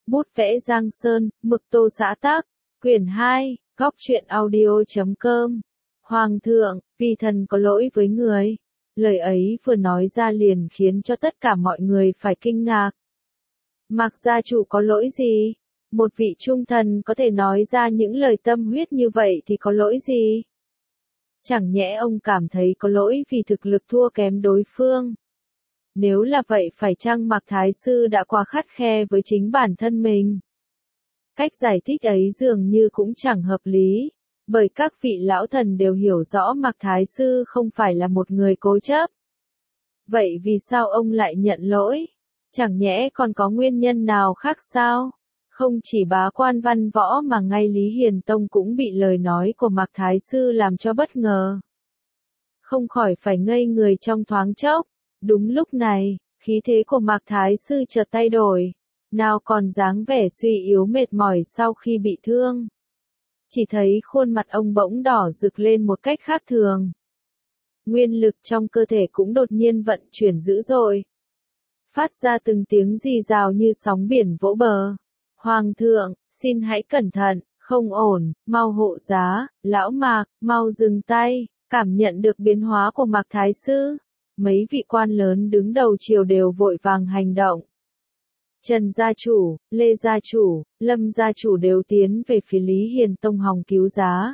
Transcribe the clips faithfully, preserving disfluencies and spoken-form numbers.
Bút vẽ Giang Sơn, mực tô xã tác, quyển hai, góc truyện audio chấm com. Hoàng thượng, vì thần có lỗi với người. Lời ấy vừa nói ra liền khiến cho tất cả mọi người phải kinh ngạc. Mạc gia chủ có lỗi gì? Một vị trung thần có thể nói ra những lời tâm huyết như vậy thì có lỗi gì? Chẳng nhẽ ông cảm thấy có lỗi vì thực lực thua kém đối phương? Nếu là vậy phải chăng Mạc Thái Sư đã quá khắt khe với chính bản thân mình? Cách giải thích ấy dường như cũng chẳng hợp lý, bởi các vị lão thần đều hiểu rõ Mạc Thái Sư không phải là một người cố chấp. Vậy vì sao ông lại nhận lỗi? Chẳng nhẽ còn có nguyên nhân nào khác sao? Không chỉ bá quan văn võ mà ngay Lý Hiền Tông cũng bị lời nói của Mạc Thái Sư làm cho bất ngờ. Không khỏi phải ngây người trong thoáng chốc. Đúng lúc này, khí thế của Mạc Thái Sư chợt thay đổi, nào còn dáng vẻ suy yếu mệt mỏi sau khi bị thương. Chỉ thấy khuôn mặt ông bỗng đỏ rực lên một cách khác thường. Nguyên lực trong cơ thể cũng đột nhiên vận chuyển dữ dội. Phát ra từng tiếng rì rào như sóng biển vỗ bờ. Hoàng thượng, xin hãy cẩn thận, không ổn, mau hộ giá, lão Mạc, mau dừng tay. Cảm nhận được biến hóa của Mạc Thái Sư, mấy vị quan lớn đứng đầu triều đều vội vàng hành động. Trần gia chủ, Lê gia chủ, Lâm gia chủ đều tiến về phía Lý Hiền Tông hòng cứu giá.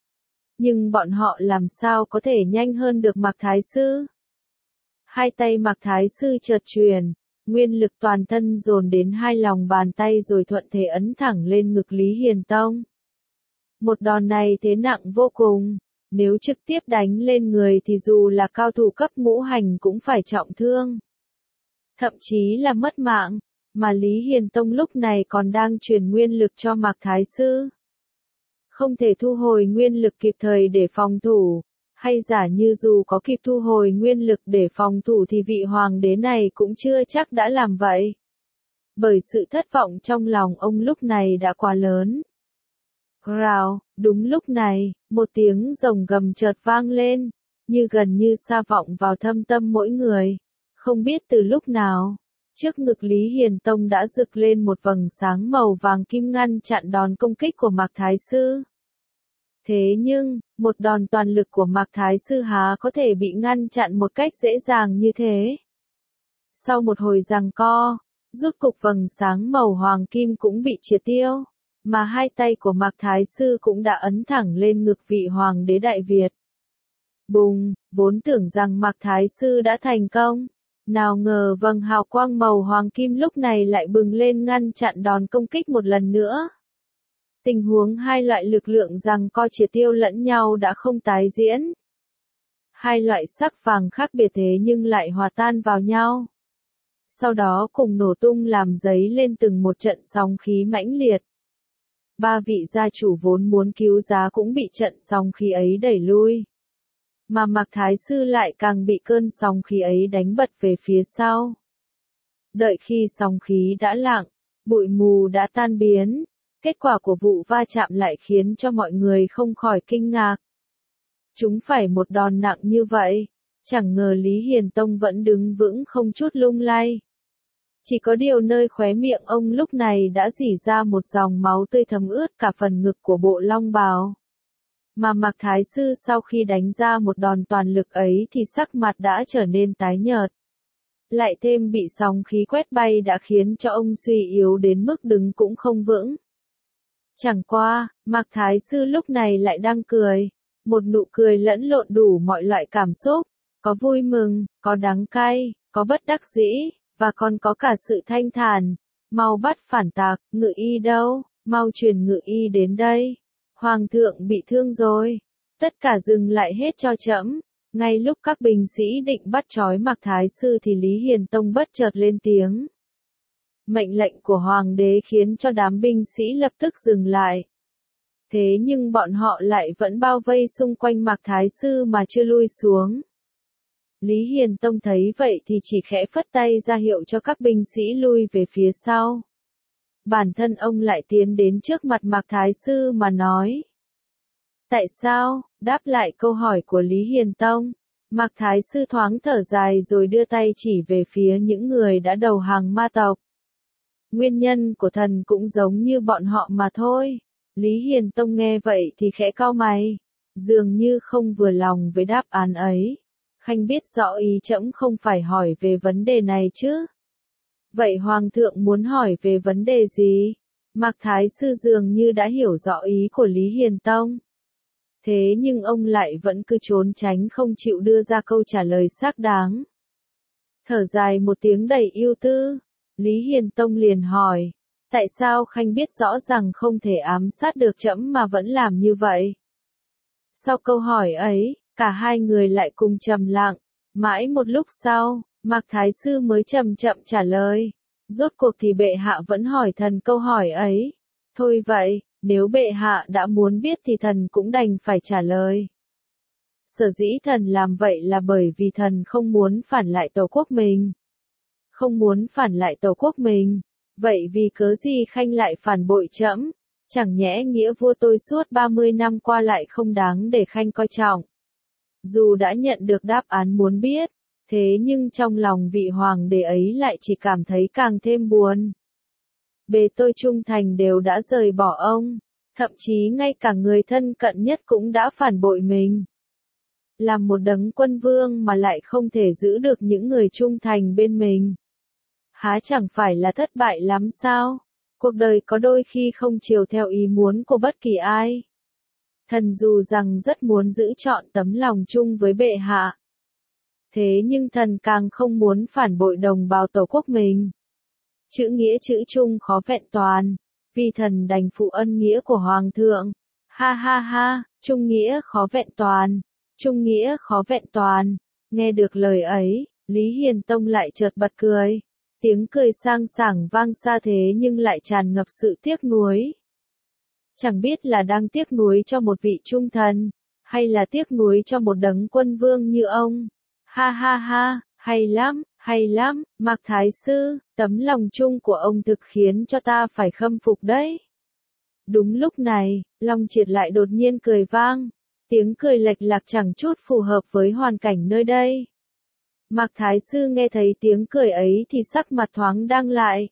Nhưng bọn họ làm sao có thể nhanh hơn được Mạc Thái Sư? Hai tay Mạc Thái Sư chợt truyền, nguyên lực toàn thân dồn đến hai lòng bàn tay rồi thuận thế ấn thẳng lên ngực Lý Hiền Tông. Một đòn này thế nặng vô cùng. Nếu trực tiếp đánh lên người thì dù là cao thủ cấp ngũ hành cũng phải trọng thương. Thậm chí là mất mạng, mà Lý Hiền Tông lúc này còn đang truyền nguyên lực cho Mạc Thái Sư. Không thể thu hồi nguyên lực kịp thời để phòng thủ, hay giả như dù có kịp thu hồi nguyên lực để phòng thủ thì vị hoàng đế này cũng chưa chắc đã làm vậy. Bởi sự thất vọng trong lòng ông lúc này đã quá lớn. Rào, đúng lúc này, một tiếng rồng gầm chợt vang lên, như gần như xa vọng vào thâm tâm mỗi người. Không biết từ lúc nào, trước ngực Lý Hiền Tông đã rực lên một vầng sáng màu vàng kim ngăn chặn đòn công kích của Mạc Thái Sư. Thế nhưng, một đòn toàn lực của Mạc Thái Sư há có thể bị ngăn chặn một cách dễ dàng như thế. Sau một hồi giằng co, rút cục vầng sáng màu hoàng kim cũng bị triệt tiêu. Mà hai tay của Mạc Thái Sư cũng đã ấn thẳng lên ngực vị hoàng đế Đại Việt. Bùng, vốn tưởng rằng Mạc Thái Sư đã thành công. Nào ngờ vầng hào quang màu hoàng kim lúc này lại bừng lên ngăn chặn đòn công kích một lần nữa. Tình huống hai loại lực lượng giằng co triệt tiêu lẫn nhau đã không tái diễn. Hai loại sắc vàng khác biệt thế nhưng lại hòa tan vào nhau. Sau đó cùng nổ tung làm dấy lên từng một trận sóng khí mãnh liệt. Ba vị gia chủ vốn muốn cứu giá cũng bị trận sóng khí ấy đẩy lui. Mà Mạc Thái Sư lại càng bị cơn sóng khí ấy đánh bật về phía sau. Đợi khi sóng khí đã lặng, bụi mù đã tan biến, kết quả của vụ va chạm lại khiến cho mọi người không khỏi kinh ngạc. Chúng phải một đòn nặng như vậy, chẳng ngờ Lý Hiền Tông vẫn đứng vững không chút lung lay. Chỉ có điều nơi khóe miệng ông lúc này đã rỉ ra một dòng máu tươi thấm ướt cả phần ngực của bộ long bào. Mà Mạc Thái Sư sau khi đánh ra một đòn toàn lực ấy thì sắc mặt đã trở nên tái nhợt. Lại thêm bị sóng khí quét bay đã khiến cho ông suy yếu đến mức đứng cũng không vững. Chẳng qua, Mạc Thái Sư lúc này lại đang cười. Một nụ cười lẫn lộn đủ mọi loại cảm xúc. Có vui mừng, có đắng cay, có bất đắc dĩ. Và còn có cả sự thanh thản. Mau bắt phản tặc, ngự y đâu, mau truyền ngự y đến đây. Hoàng thượng bị thương rồi. Tất cả dừng lại hết cho trẫm. Ngay lúc các binh sĩ định bắt trói Mạc Thái Sư thì Lý Hiền Tông bất chợt lên tiếng. Mệnh lệnh của hoàng đế khiến cho đám binh sĩ lập tức dừng lại. Thế nhưng bọn họ lại vẫn bao vây xung quanh Mạc Thái Sư mà chưa lui xuống. Lý Hiền Tông thấy vậy thì chỉ khẽ phất tay ra hiệu cho các binh sĩ lui về phía sau. Bản thân ông lại tiến đến trước mặt Mạc Thái Sư mà nói. Tại sao? Đáp lại câu hỏi của Lý Hiền Tông. Mạc Thái Sư thoáng thở dài rồi đưa tay chỉ về phía những người đã đầu hàng ma tộc. Nguyên nhân của thần cũng giống như bọn họ mà thôi. Lý Hiền Tông nghe vậy thì khẽ cau mày, dường như không vừa lòng với đáp án ấy. Khanh biết rõ ý trẫm không phải hỏi về vấn đề này chứ. Vậy Hoàng thượng muốn hỏi về vấn đề gì? Mạc Thái Sư dường như đã hiểu rõ ý của Lý Hiền Tông. Thế nhưng ông lại vẫn cứ trốn tránh không chịu đưa ra câu trả lời xác đáng. Thở dài một tiếng đầy ưu tư, Lý Hiền Tông liền hỏi, tại sao Khanh biết rõ rằng không thể ám sát được trẫm mà vẫn làm như vậy? Sau câu hỏi ấy, cả hai người lại cùng trầm lặng, mãi một lúc sau, Mạc Thái Sư mới chậm chậm trả lời, rốt cuộc thì bệ hạ vẫn hỏi thần câu hỏi ấy. Thôi vậy, nếu bệ hạ đã muốn biết thì thần cũng đành phải trả lời. Sở dĩ thần làm vậy là bởi vì thần không muốn phản lại tổ quốc mình. Không muốn phản lại tổ quốc mình, vậy vì cớ gì Khanh lại phản bội trẫm? Chẳng nhẽ nghĩa vua tôi suốt ba mươi năm qua lại không đáng để Khanh coi trọng. Dù đã nhận được đáp án muốn biết, thế nhưng trong lòng vị hoàng đế ấy lại chỉ cảm thấy càng thêm buồn. Bề tôi trung thành đều đã rời bỏ ông, thậm chí ngay cả người thân cận nhất cũng đã phản bội mình. Làm một đấng quân vương mà lại không thể giữ được những người trung thành bên mình. Há chẳng phải là thất bại lắm sao? Cuộc đời có đôi khi không chiều theo ý muốn của bất kỳ ai. Thần dù rằng rất muốn giữ trọn tấm lòng chung với bệ hạ. Thế nhưng thần càng không muốn phản bội đồng bào tổ quốc mình. Chữ nghĩa chữ chung khó vẹn toàn, vì thần đành phụ ân nghĩa của Hoàng thượng. Ha ha ha, trung nghĩa khó vẹn toàn, trung nghĩa khó vẹn toàn. Nghe được lời ấy, Lý Hiền Tông lại chợt bật cười. Tiếng cười sang sảng vang xa thế nhưng lại tràn ngập sự tiếc nuối. Chẳng biết là đang tiếc nuối cho một vị trung thần, hay là tiếc nuối cho một đấng quân vương như ông. Ha ha ha, hay lắm, hay lắm, Mạc Thái Sư, tấm lòng chung của ông thực khiến cho ta phải khâm phục đấy. Đúng lúc này, Long Triệt lại đột nhiên cười vang, tiếng cười lệch lạc chẳng chút phù hợp với hoàn cảnh nơi đây. Mạc Thái Sư nghe thấy tiếng cười ấy thì sắc mặt thoáng đang lại.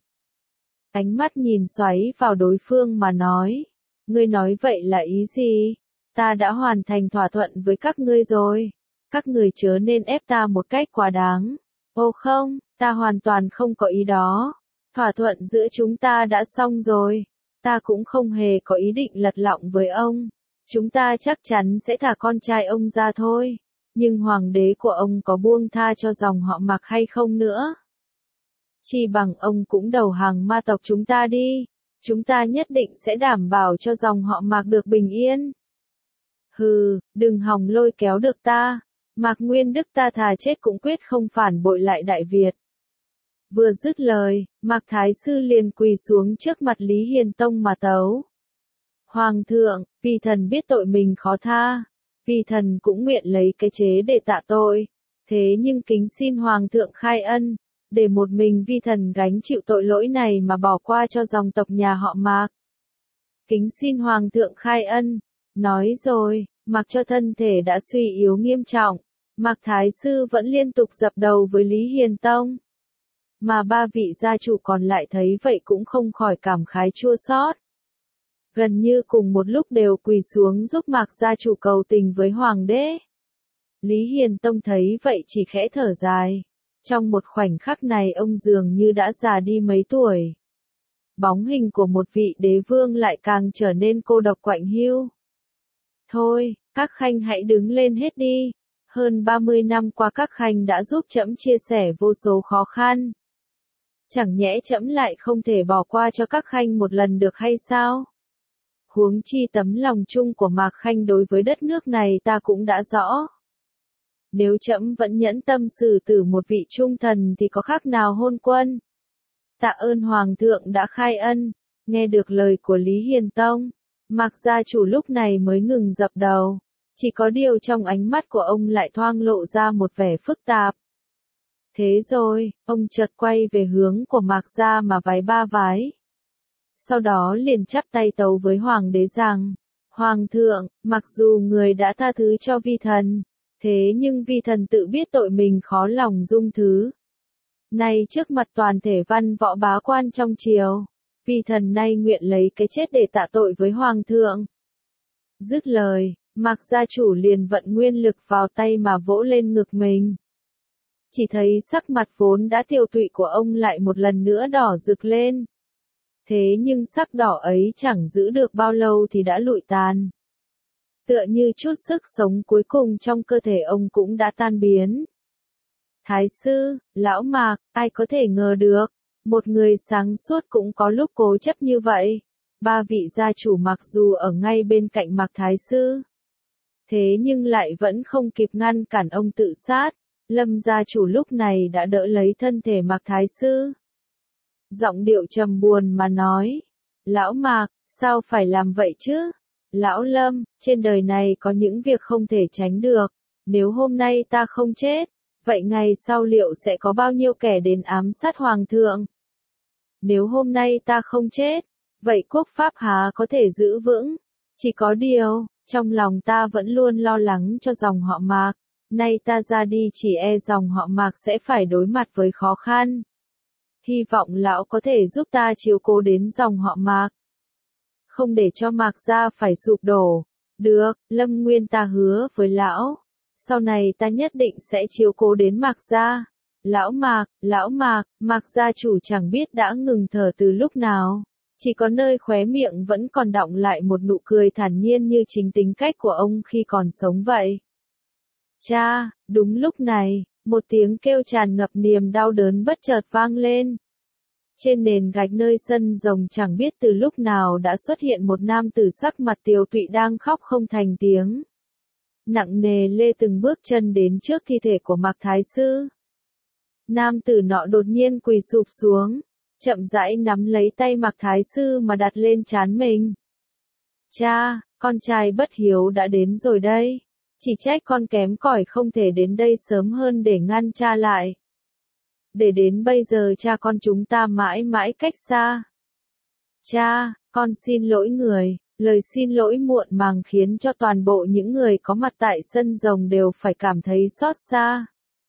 Ánh mắt nhìn xoáy vào đối phương mà nói, ngươi nói vậy là ý gì? Ta đã hoàn thành thỏa thuận với các ngươi rồi. Các người chớ nên ép ta một cách quá đáng. Ô không, ta hoàn toàn không có ý đó. Thỏa thuận giữa chúng ta đã xong rồi. Ta cũng không hề có ý định lật lọng với ông. Chúng ta chắc chắn sẽ thả con trai ông ra thôi. Nhưng hoàng đế của ông có buông tha cho dòng họ Mạc hay không nữa? Chi bằng ông cũng đầu hàng ma tộc chúng ta đi. Chúng ta nhất định sẽ đảm bảo cho dòng họ Mạc được bình yên. Hừ, đừng hòng lôi kéo được ta. Mạc Nguyên Đức ta thà chết cũng quyết không phản bội lại Đại Việt. Vừa dứt lời, Mạc Thái Sư liền quỳ xuống trước mặt Lý Hiền Tông mà tấu. Hoàng thượng, vì thần biết tội mình khó tha, vì thần cũng nguyện lấy cái chế để tạ tội. Thế nhưng kính xin Hoàng thượng khai ân, để một mình vi thần gánh chịu tội lỗi này mà bỏ qua cho dòng tộc nhà họ Mạc. Kính xin Hoàng thượng khai ân. Nói rồi, mặc cho thân thể đã suy yếu nghiêm trọng, Mạc Thái Sư vẫn liên tục dập đầu với Lý Hiền Tông. Mà ba vị gia chủ còn lại thấy vậy cũng không khỏi cảm khái chua xót. Gần như cùng một lúc đều quỳ xuống giúp Mạc gia chủ cầu tình với Hoàng đế. Lý Hiền Tông thấy vậy chỉ khẽ thở dài. Trong một khoảnh khắc này ông dường như đã già đi mấy tuổi. Bóng hình của một vị đế vương lại càng trở nên cô độc quạnh hiu. Thôi, các khanh hãy đứng lên hết đi. Hơn ba mươi năm qua các khanh đã giúp trẫm chia sẻ vô số khó khăn. Chẳng nhẽ trẫm lại không thể bỏ qua cho các khanh một lần được hay sao? Huống chi tấm lòng chung của Mạc Khanh đối với đất nước này ta cũng đã rõ. Nếu trẫm vẫn nhẫn tâm xử tử một vị trung thần thì có khác nào hôn quân. Tạ ơn Hoàng thượng đã khai ân. Nghe được lời của Lý Hiền Tông, Mạc gia chủ lúc này mới ngừng dập đầu. Chỉ có điều trong ánh mắt của ông lại thoang lộ ra một vẻ phức tạp. Thế rồi, ông chợt quay về hướng của Mạc gia mà vái ba vái. Sau đó liền chắp tay tấu với Hoàng đế rằng, Hoàng thượng, mặc dù người đã tha thứ cho vi thần, thế nhưng vi thần tự biết tội mình khó lòng dung thứ. Nay trước mặt toàn thể văn võ bá quan trong triều, vi thần nay nguyện lấy cái chết để tạ tội với hoàng thượng. Dứt lời, Mạc gia chủ liền vận nguyên lực vào tay mà vỗ lên ngực mình. Chỉ thấy sắc mặt vốn đã tiều tụy của ông lại một lần nữa đỏ rực lên. Thế nhưng sắc đỏ ấy chẳng giữ được bao lâu thì đã lụi tàn. Tựa như chút sức sống cuối cùng trong cơ thể ông cũng đã tan biến. Thái sư, lão Mạc, ai có thể ngờ được, một người sáng suốt cũng có lúc cố chấp như vậy. Ba vị gia chủ mặc dù ở ngay bên cạnh Mạc Thái sư, thế nhưng lại vẫn không kịp ngăn cản ông tự sát. Lâm gia chủ lúc này đã đỡ lấy thân thể Mạc Thái sư. Giọng điệu trầm buồn mà nói, lão Mạc, sao phải làm vậy chứ? Lão Lâm, trên đời này có những việc không thể tránh được, nếu hôm nay ta không chết, vậy ngày sau liệu sẽ có bao nhiêu kẻ đến ám sát hoàng thượng? Nếu hôm nay ta không chết, vậy quốc pháp há có thể giữ vững? Chỉ có điều, trong lòng ta vẫn luôn lo lắng cho dòng họ Mạc, nay ta ra đi chỉ e dòng họ Mạc sẽ phải đối mặt với khó khăn. Hy vọng lão có thể giúp ta chiếu cố đến dòng họ Mạc, không để cho Mạc gia phải sụp đổ. Được, Lâm Nguyên ta hứa với lão, sau này ta nhất định sẽ chiếu cố đến Mạc gia. Lão Mạc, lão Mạc, Mạc gia chủ chẳng biết đã ngừng thở từ lúc nào, chỉ có nơi khóe miệng vẫn còn đọng lại một nụ cười thản nhiên như chính tính cách của ông khi còn sống vậy. Cha, đúng lúc này, một tiếng kêu tràn ngập niềm đau đớn bất chợt vang lên. Trên nền gạch nơi sân rồng chẳng biết từ lúc nào đã xuất hiện một nam tử sắc mặt tiều tụy đang khóc không thành tiếng. Nặng nề lê từng bước chân đến trước thi thể của Mạc Thái sư. Nam tử nọ đột nhiên quỳ sụp xuống, chậm rãi nắm lấy tay Mạc Thái sư mà đặt lên trán mình. Cha, con trai bất hiếu đã đến rồi đây. Chỉ trách con kém cỏi không thể đến đây sớm hơn để ngăn cha lại. Để đến bây giờ cha con chúng ta mãi mãi cách xa. Cha, con xin lỗi người, lời xin lỗi muộn màng khiến cho toàn bộ những người có mặt tại sân rồng đều phải cảm thấy xót xa.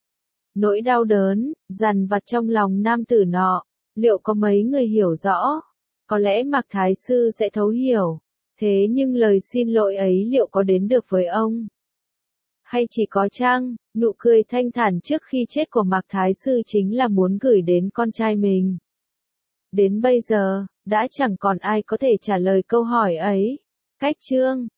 Nỗi đau đớn, dằn vặt trong lòng nam tử nọ, liệu có mấy người hiểu rõ? Có lẽ Mạc Thái sư sẽ thấu hiểu, thế nhưng lời xin lỗi ấy liệu có đến được với ông? Hay chỉ có chăng, nụ cười thanh thản trước khi chết của Mạc Thái sư chính là muốn gửi đến con trai mình? Đến bây giờ, đã chẳng còn ai có thể trả lời câu hỏi ấy. Cách chương